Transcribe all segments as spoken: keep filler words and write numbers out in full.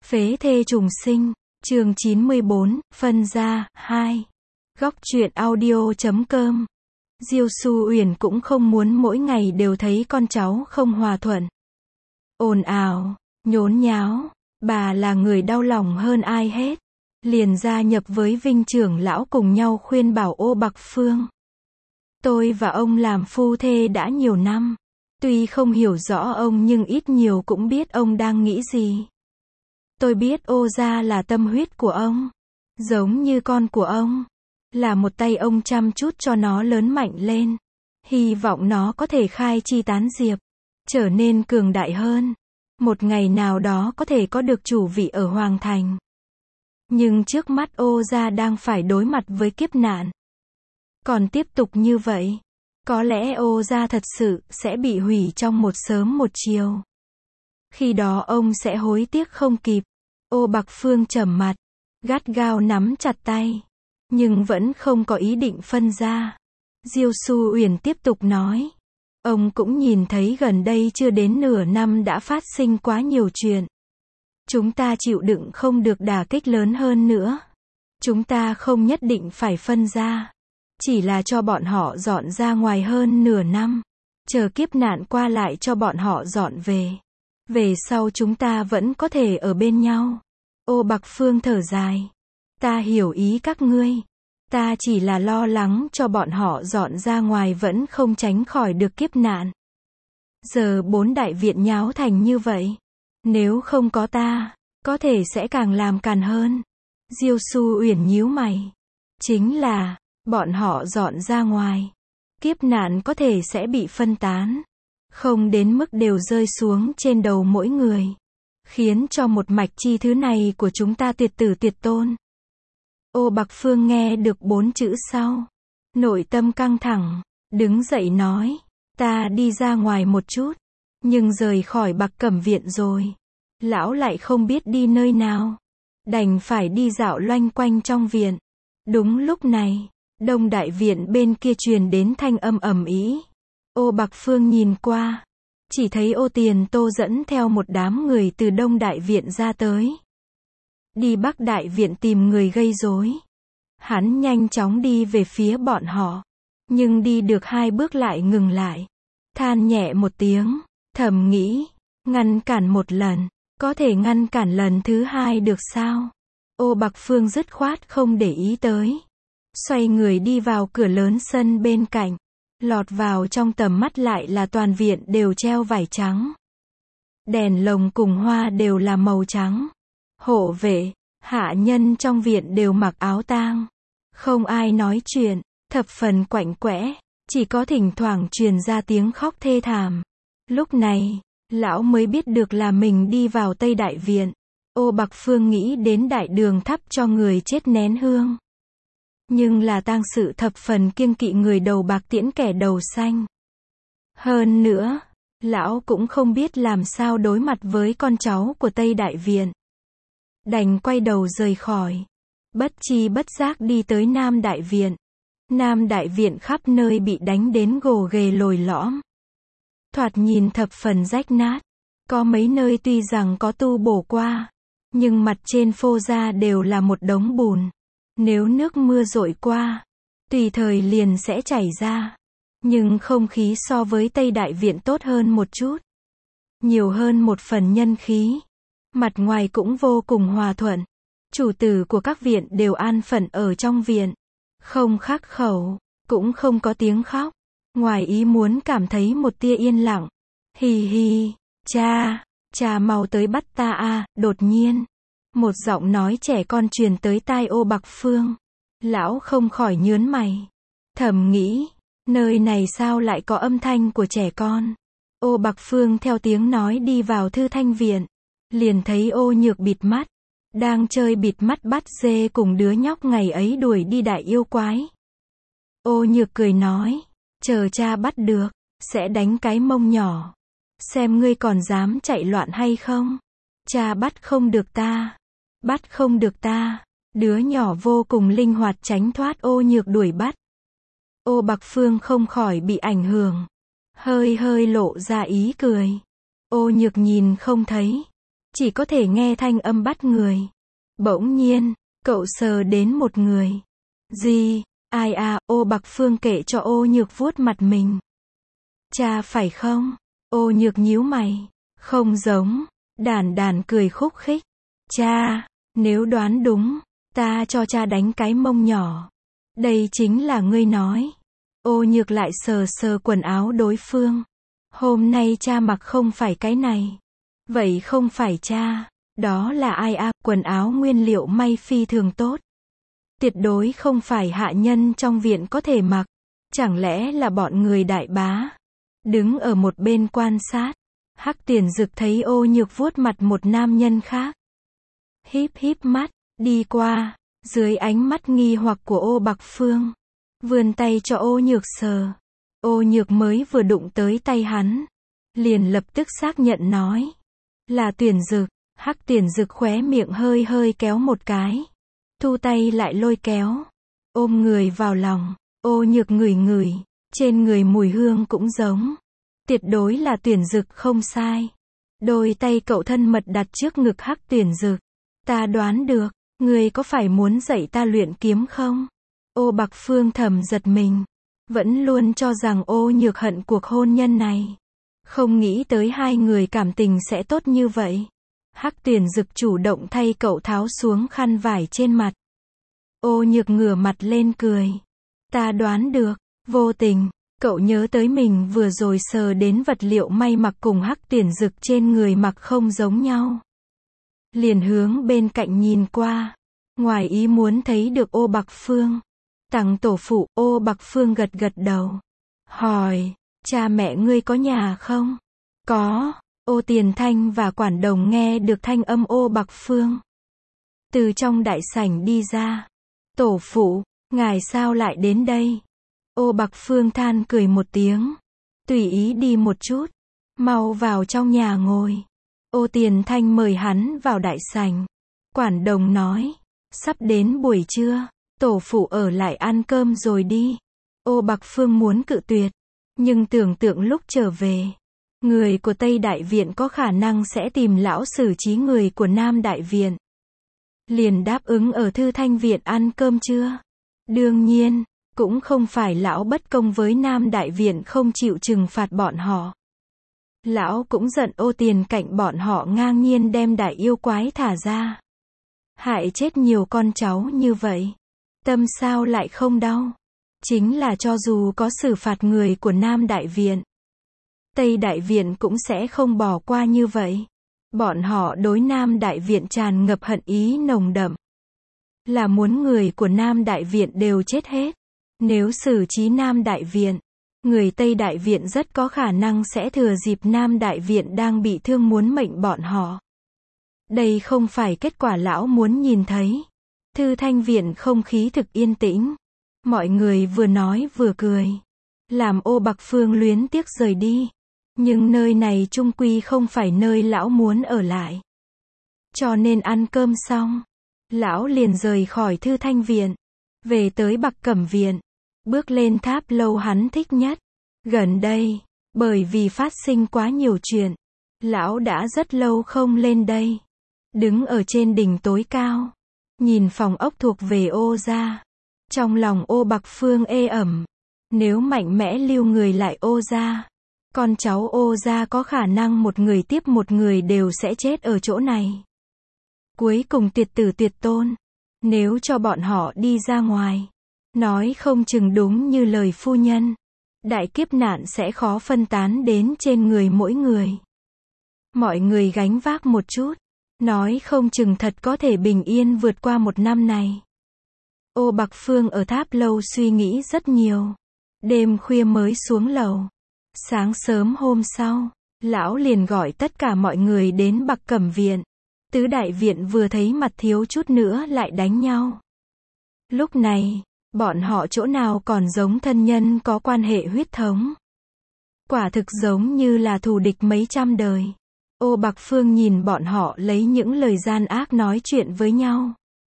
Phế thê trùng sinh, chương chín mươi bốn, phân ra, hai. Góc truyện audio chấm com. Diêu Xu Uyển cũng không muốn mỗi ngày đều thấy con cháu không hòa thuận. Ồn ào, nhốn nháo, bà là người đau lòng hơn ai hết. Liền gia nhập với Vinh trưởng lão cùng nhau khuyên bảo Ô Bạc Phương. Tôi và ông làm phu thê đã nhiều năm. Tuy không hiểu rõ ông nhưng ít nhiều cũng biết ông đang nghĩ gì. Tôi biết Ô gia là tâm huyết của ông. Giống như con của ông. Là một tay ông chăm chút cho nó lớn mạnh lên. Hy vọng nó có thể khai chi tán diệp. Trở nên cường đại hơn. Một ngày nào đó có thể có được chủ vị ở Hoàng Thành. Nhưng trước mắt Ô gia đang phải đối mặt với kiếp nạn. Còn tiếp tục như vậy, có lẽ Ô gia thật sự sẽ bị hủy trong một sớm một chiều. Khi đó ông sẽ hối tiếc không kịp. Ô Bạc Phương trầm mặt, gắt gao nắm chặt tay, nhưng vẫn không có ý định phân ra. Diêu Xu Uyển tiếp tục nói, ông cũng nhìn thấy gần đây chưa đến nửa năm đã phát sinh quá nhiều chuyện. Chúng ta chịu đựng không được đả kích lớn hơn nữa. Chúng ta không nhất định phải phân ra. Chỉ là cho bọn họ dọn ra ngoài hơn nửa năm. Chờ kiếp nạn qua lại cho bọn họ dọn về. Về sau chúng ta vẫn có thể ở bên nhau. Ô Bạc Phương thở dài. Ta hiểu ý các ngươi. Ta chỉ là lo lắng cho bọn họ dọn ra ngoài vẫn không tránh khỏi được kiếp nạn. Giờ bốn đại viện nháo thành như vậy. Nếu không có ta, có thể sẽ càng làm càn hơn. Diêu Xu Uyển nhíu mày. Chính là, bọn họ dọn ra ngoài. Kiếp nạn có thể sẽ bị phân tán. Không đến mức đều rơi xuống trên đầu mỗi người. Khiến cho một mạch chi thứ này của chúng ta tuyệt tử tuyệt tôn. Ô Bạc Phương nghe được bốn chữ sau. Nội tâm căng thẳng. Đứng dậy nói. Ta đi ra ngoài một chút. Nhưng rời khỏi Bạc Cẩm viện rồi. Lão lại không biết đi nơi nào. Đành phải đi dạo loanh quanh trong viện. Đúng lúc này, Đông Đại Viện bên kia truyền đến thanh âm ầm ĩ. Ô Bạc Phương nhìn qua. Chỉ thấy Ô Tiền Tô dẫn theo một đám người từ Đông Đại Viện ra tới. Đi Bắc Đại Viện tìm người gây rối. Hắn nhanh chóng đi về phía bọn họ. Nhưng đi được hai bước lại ngừng lại. Than nhẹ một tiếng. Thầm nghĩ. Ngăn cản một lần. Có thể ngăn cản lần thứ hai được sao? Ô Bạc Phương dứt khoát không để ý tới. Xoay người đi vào cửa lớn sân bên cạnh. Lọt vào trong tầm mắt lại là toàn viện đều treo vải trắng. Đèn lồng cùng hoa đều là màu trắng. Hộ vệ, hạ nhân trong viện đều mặc áo tang. Không ai nói chuyện, thập phần quạnh quẽ. Chỉ có thỉnh thoảng truyền ra tiếng khóc thê thảm. Lúc này, lão mới biết được là mình đi vào Tây Đại Viện. Ô Bạc Phương nghĩ đến đại đường thắp cho người chết nén hương. Nhưng là tang sự thập phần kiêng kỵ người đầu bạc tiễn kẻ đầu xanh. Hơn nữa, lão cũng không biết làm sao đối mặt với con cháu của Tây Đại Viện. Đành quay đầu rời khỏi. Bất chi bất giác đi tới Nam Đại Viện. Nam Đại Viện khắp nơi bị đánh đến gồ ghề lồi lõm. Thoạt nhìn thập phần rách nát. Có mấy nơi tuy rằng có tu bổ qua. Nhưng mặt trên phô ra đều là một đống bùn. Nếu nước mưa dội qua, tùy thời liền sẽ chảy ra. Nhưng không khí so với Tây Đại Viện tốt hơn một chút. Nhiều hơn một phần nhân khí. Mặt ngoài cũng vô cùng hòa thuận. Chủ tử của các viện đều an phận ở trong viện. Không khắc khẩu, cũng không có tiếng khóc. Ngoài ý muốn cảm thấy một tia yên lặng. Hì hì, cha, cha mau tới bắt ta a. Đột nhiên, một giọng nói trẻ con truyền tới tai Ô Bạc Phương. Lão không khỏi nhớn mày. Thầm nghĩ, nơi này sao lại có âm thanh của trẻ con. Ô Bạc Phương theo tiếng nói đi vào Thư Thanh Viện. Liền thấy Ô Nhược bịt mắt. Đang chơi bịt mắt bắt dê cùng đứa nhóc ngày ấy đuổi đi đại yêu quái. Ô Nhược cười nói. Chờ cha bắt được, sẽ đánh cái mông nhỏ. Xem ngươi còn dám chạy loạn hay không. Cha bắt không được ta. Bắt không được ta. Đứa nhỏ vô cùng linh hoạt tránh thoát Ô Nhược đuổi bắt. Ô Bạc Phương không khỏi bị ảnh hưởng. Hơi hơi lộ ra ý cười. Ô Nhược nhìn không thấy. chỉ có thể nghe thanh âm bắt người. Bỗng nhiên, cậu sờ đến một người. Gì? Ai à? Ô Bạc Phương kể cho Ô Nhược vuốt mặt mình. Cha phải không? Ô Nhược nhíu mày. Không giống. Đàn đàn cười khúc khích. Cha, nếu đoán đúng, ta cho cha đánh cái mông nhỏ. Đây chính là ngươi nói. Ô Nhược lại sờ sờ quần áo đối phương. Hôm nay cha mặc không phải cái này. Vậy không phải cha. Đó là ai à? Quần áo nguyên liệu may phi thường tốt. Tuyệt đối không phải hạ nhân trong viện có thể mặc. Chẳng lẽ là bọn người đại bá? Đứng ở một bên quan sát. Hắc Tiền Dực thấy Ô Nhược vuốt mặt một nam nhân khác. Híp híp mắt, đi qua, dưới ánh mắt nghi hoặc của Ô Bạc Phương. Vươn tay cho Ô Nhược sờ. Ô Nhược mới vừa đụng tới tay hắn. Liền lập tức xác nhận nói. Là Tuyển Dực. Hắc Tiền Dực khóe miệng hơi hơi kéo một cái. Thu tay lại lôi kéo. Ôm người vào lòng. Ô Nhược ngửi ngửi. Trên người mùi hương cũng giống. Tuyệt đối là Tuyển Dực không sai. Đôi tay cậu thân mật đặt trước ngực Hắc Tuyển Dực. Ta đoán được. Ngươi có phải muốn dạy ta luyện kiếm không? Ô Bạc Phương thầm giật mình. Vẫn luôn cho rằng Ô Nhược hận cuộc hôn nhân này. Không nghĩ tới hai người cảm tình sẽ tốt như vậy. Hắc Tuyển Dực chủ động thay cậu tháo xuống khăn vải trên mặt. Ô Nhược ngửa mặt lên cười. Ta đoán được. Vô tình, cậu nhớ tới mình vừa rồi sờ đến vật liệu may mặc cùng Hắc Tuyển Dực trên người mặc không giống nhau. Liền hướng bên cạnh nhìn qua. Ngoài ý muốn thấy được Ô Bạc Phương. Tằng tổ phụ. Ô Bạc Phương gật gật đầu. Hỏi, cha mẹ ngươi có nhà không? Có. Ô Tiền Thanh và Quản Đồng nghe được thanh âm Ô Bạc Phương. Từ trong đại sảnh đi ra. Tổ phụ, ngài sao lại đến đây? Ô Bạc Phương than cười một tiếng. Tùy ý đi một chút. Mau vào trong nhà ngồi. Ô Tiền Thanh mời hắn vào đại sảnh. Quản Đồng nói. Sắp đến buổi trưa. Tổ phụ ở lại ăn cơm rồi đi. Ô Bạc Phương muốn cự tuyệt. Nhưng tưởng tượng lúc trở về. Người của Tây Đại Viện có khả năng sẽ tìm lão xử trí người của Nam Đại Viện. Liền đáp ứng ở Thư Thanh Viện ăn cơm trưa. Đương nhiên, cũng không phải lão bất công với Nam Đại Viện không chịu trừng phạt bọn họ. Lão cũng giận Ô Tiền Cạnh bọn họ ngang nhiên đem đại yêu quái thả ra. Hại chết nhiều con cháu như vậy. Tâm sao lại không đau. Chính là cho dù có xử phạt người của Nam Đại Viện, Tây Đại Viện cũng sẽ không bỏ qua như vậy. Bọn họ đối Nam Đại Viện tràn ngập hận ý nồng đậm. Là muốn người của Nam Đại Viện đều chết hết. Nếu xử trí Nam Đại Viện, người Tây Đại Viện rất có khả năng sẽ thừa dịp Nam Đại Viện đang bị thương muốn mệnh bọn họ. Đây không phải kết quả lão muốn nhìn thấy. Thư Thanh Viện không khí thực yên tĩnh. Mọi người vừa nói vừa cười. Làm Ô Bạc Phương luyến tiếc rời đi. Nhưng nơi này chung quy không phải nơi lão muốn ở lại. Cho nên ăn cơm xong, lão liền rời khỏi Thư Thanh Viện. Về tới Bạc Cẩm Viện. Bước lên tháp lâu hắn thích nhất. Gần đây, bởi vì phát sinh quá nhiều chuyện, lão đã rất lâu không lên đây. Đứng ở trên đỉnh tối cao, nhìn phòng ốc thuộc về Ô gia. Trong lòng Ô Bạc Phương ê ẩm. Nếu mạnh mẽ lưu người lại Ô gia, con cháu Ô gia có khả năng một người tiếp một người đều sẽ chết ở chỗ này. Cuối cùng tuyệt tử tuyệt tôn. Nếu cho bọn họ đi ra ngoài, nói không chừng đúng như lời phu nhân, đại kiếp nạn sẽ khó phân tán đến trên người mỗi người. Mọi người gánh vác một chút, nói không chừng thật có thể bình yên vượt qua một năm này. Ô Bạc Phương ở tháp lâu suy nghĩ rất nhiều. Đêm khuya mới xuống lầu. Sáng sớm hôm sau, lão liền gọi tất cả mọi người đến Bạc Cẩm Viện. Tứ Đại Viện vừa thấy mặt thiếu chút nữa lại đánh nhau. Lúc này, bọn họ chỗ nào còn giống thân nhân có quan hệ huyết thống. Quả thực giống như là thù địch mấy trăm đời. Ô Bạc Phương nhìn bọn họ lấy những lời gian ác nói chuyện với nhau.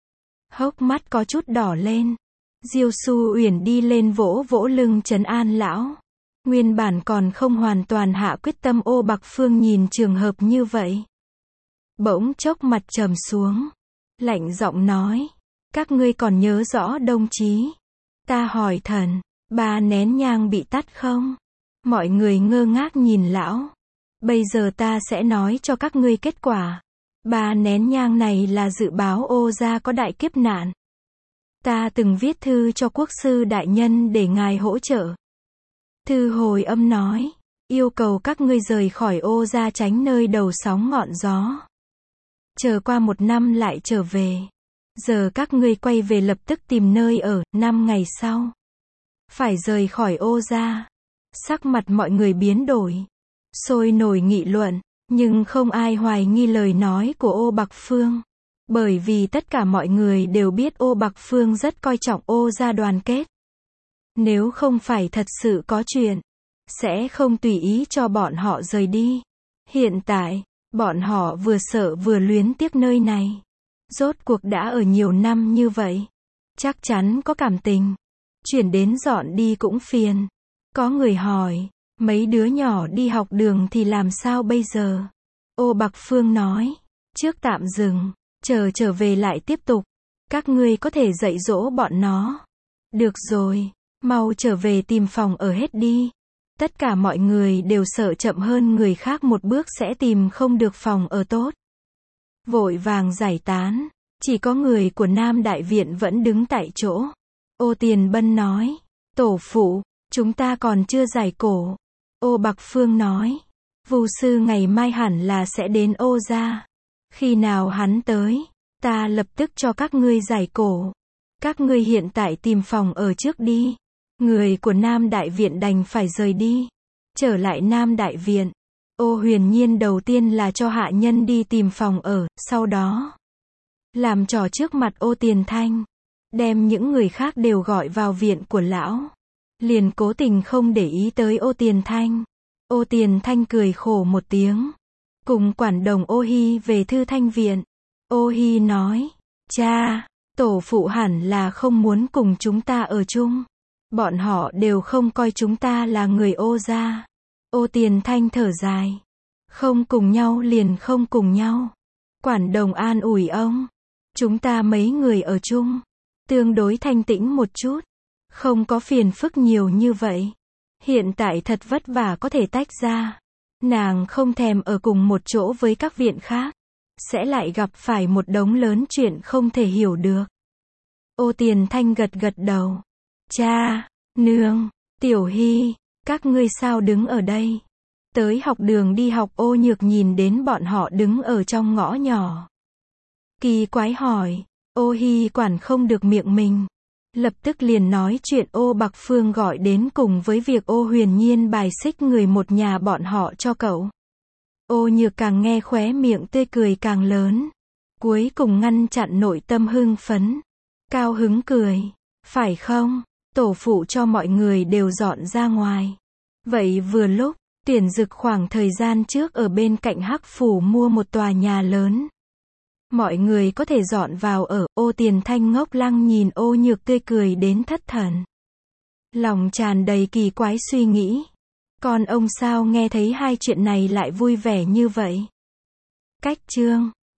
Hốc mắt có chút đỏ lên. Diêu Xu Uyển đi lên vỗ vỗ lưng trấn an lão. Nguyên bản còn không hoàn toàn hạ quyết tâm Ô Bạc Phương nhìn trường hợp như vậy. bỗng chốc mặt trầm xuống. Lạnh giọng nói. Các ngươi còn nhớ rõ đồng chí? Ta hỏi thần, ba nén nhang bị tắt không? Mọi người ngơ ngác nhìn lão. Bây giờ ta sẽ nói cho các ngươi kết quả. Ba nén nhang này là dự báo Ô gia có đại kiếp nạn. Ta từng viết thư cho quốc sư đại nhân để ngài hỗ trợ. Thư hồi âm nói, yêu cầu các ngươi rời khỏi Ô gia tránh nơi đầu sóng ngọn gió. Chờ qua một năm lại trở về. Giờ các ngươi quay về lập tức tìm nơi ở, năm ngày sau. Phải rời khỏi Ô gia. Sắc mặt mọi người biến đổi. Sôi nổi nghị luận, nhưng không ai hoài nghi lời nói của Ô Bạc Phương. Bởi vì tất cả mọi người đều biết Ô Bạc Phương rất coi trọng Ô gia đoàn kết. Nếu không phải thật sự có chuyện, sẽ không tùy ý cho bọn họ rời đi. Hiện tại, bọn họ vừa sợ vừa luyến tiếc nơi này. Rốt cuộc đã ở nhiều năm như vậy. Chắc chắn có cảm tình. Chuyển đến dọn đi cũng phiền. Có người hỏi, mấy đứa nhỏ đi học đường thì làm sao bây giờ? Ô Bạc Phương nói, trước tạm dừng, chờ trở về lại tiếp tục. Các ngươi có thể dạy dỗ bọn nó. Được rồi, mau trở về tìm phòng ở hết đi. Tất cả mọi người đều sợ chậm hơn người khác một bước sẽ tìm không được phòng ở tốt. Vội vàng giải tán, chỉ có người của Nam Đại Viện vẫn đứng tại chỗ. Ô Tiền Bân nói, tổ phụ, chúng ta còn chưa giải cổ. Ô Bạc Phương nói, Vu sư ngày mai hẳn là sẽ đến Ô gia. Khi nào hắn tới, ta lập tức cho các ngươi giải cổ. Các ngươi hiện tại tìm phòng ở trước đi. Người của Nam Đại Viện đành phải rời đi. Trở lại Nam Đại Viện. Ô Huyền Nhiên đầu tiên là cho hạ nhân đi tìm phòng ở, sau đó làm trò trước mặt Ô Tiền Thanh. Đem những người khác đều gọi vào viện của lão. Liền cố tình không để ý tới Ô Tiền Thanh. Ô Tiền Thanh cười khổ một tiếng. Cùng quản đồng Ô Hi về Thư Thanh Viện. Ô Hi nói, cha, tổ phụ hẳn là không muốn cùng chúng ta ở chung. Bọn họ đều không coi chúng ta là người Ô gia. Ô Tiền Thanh thở dài. Không cùng nhau liền không cùng nhau. Quản đồng an ủi ông. Chúng ta mấy người ở chung. Tương đối thanh tĩnh một chút. Không có phiền phức nhiều như vậy. Hiện tại thật vất vả có thể tách ra. Nàng không thèm ở cùng một chỗ với các viện khác. Sẽ lại gặp phải một đống lớn chuyện không thể hiểu được. Ô Tiền Thanh gật gật đầu. Cha, nương, Tiểu Hy, các ngươi sao đứng ở đây? Tới học đường đi học. Ô Nhược nhìn đến bọn họ đứng ở trong ngõ nhỏ. Kỳ quái hỏi, Ô Hi quản không được miệng mình. Lập tức liền nói chuyện Ô Bạc Phương gọi đến cùng với việc Ô Huyền Nhiên bài xích người một nhà bọn họ cho cậu. Ô Nhược càng nghe khóe miệng tươi cười càng lớn. Cuối cùng ngăn chặn nội tâm hưng phấn. Cao hứng cười. Phải không? Tổ phụ cho mọi người đều dọn ra ngoài. Vậy vừa lúc, Tuyển Dực khoảng thời gian trước ở bên cạnh Hắc Phủ mua một tòa nhà lớn. Mọi người có thể dọn vào ở. Ô Tiền Thanh ngốc lăng nhìn Ô Nhược tươi cười đến thất thần. Lòng tràn đầy kỳ quái suy nghĩ. Con ông sao nghe thấy hai chuyện này lại vui vẻ như vậy? Cách chương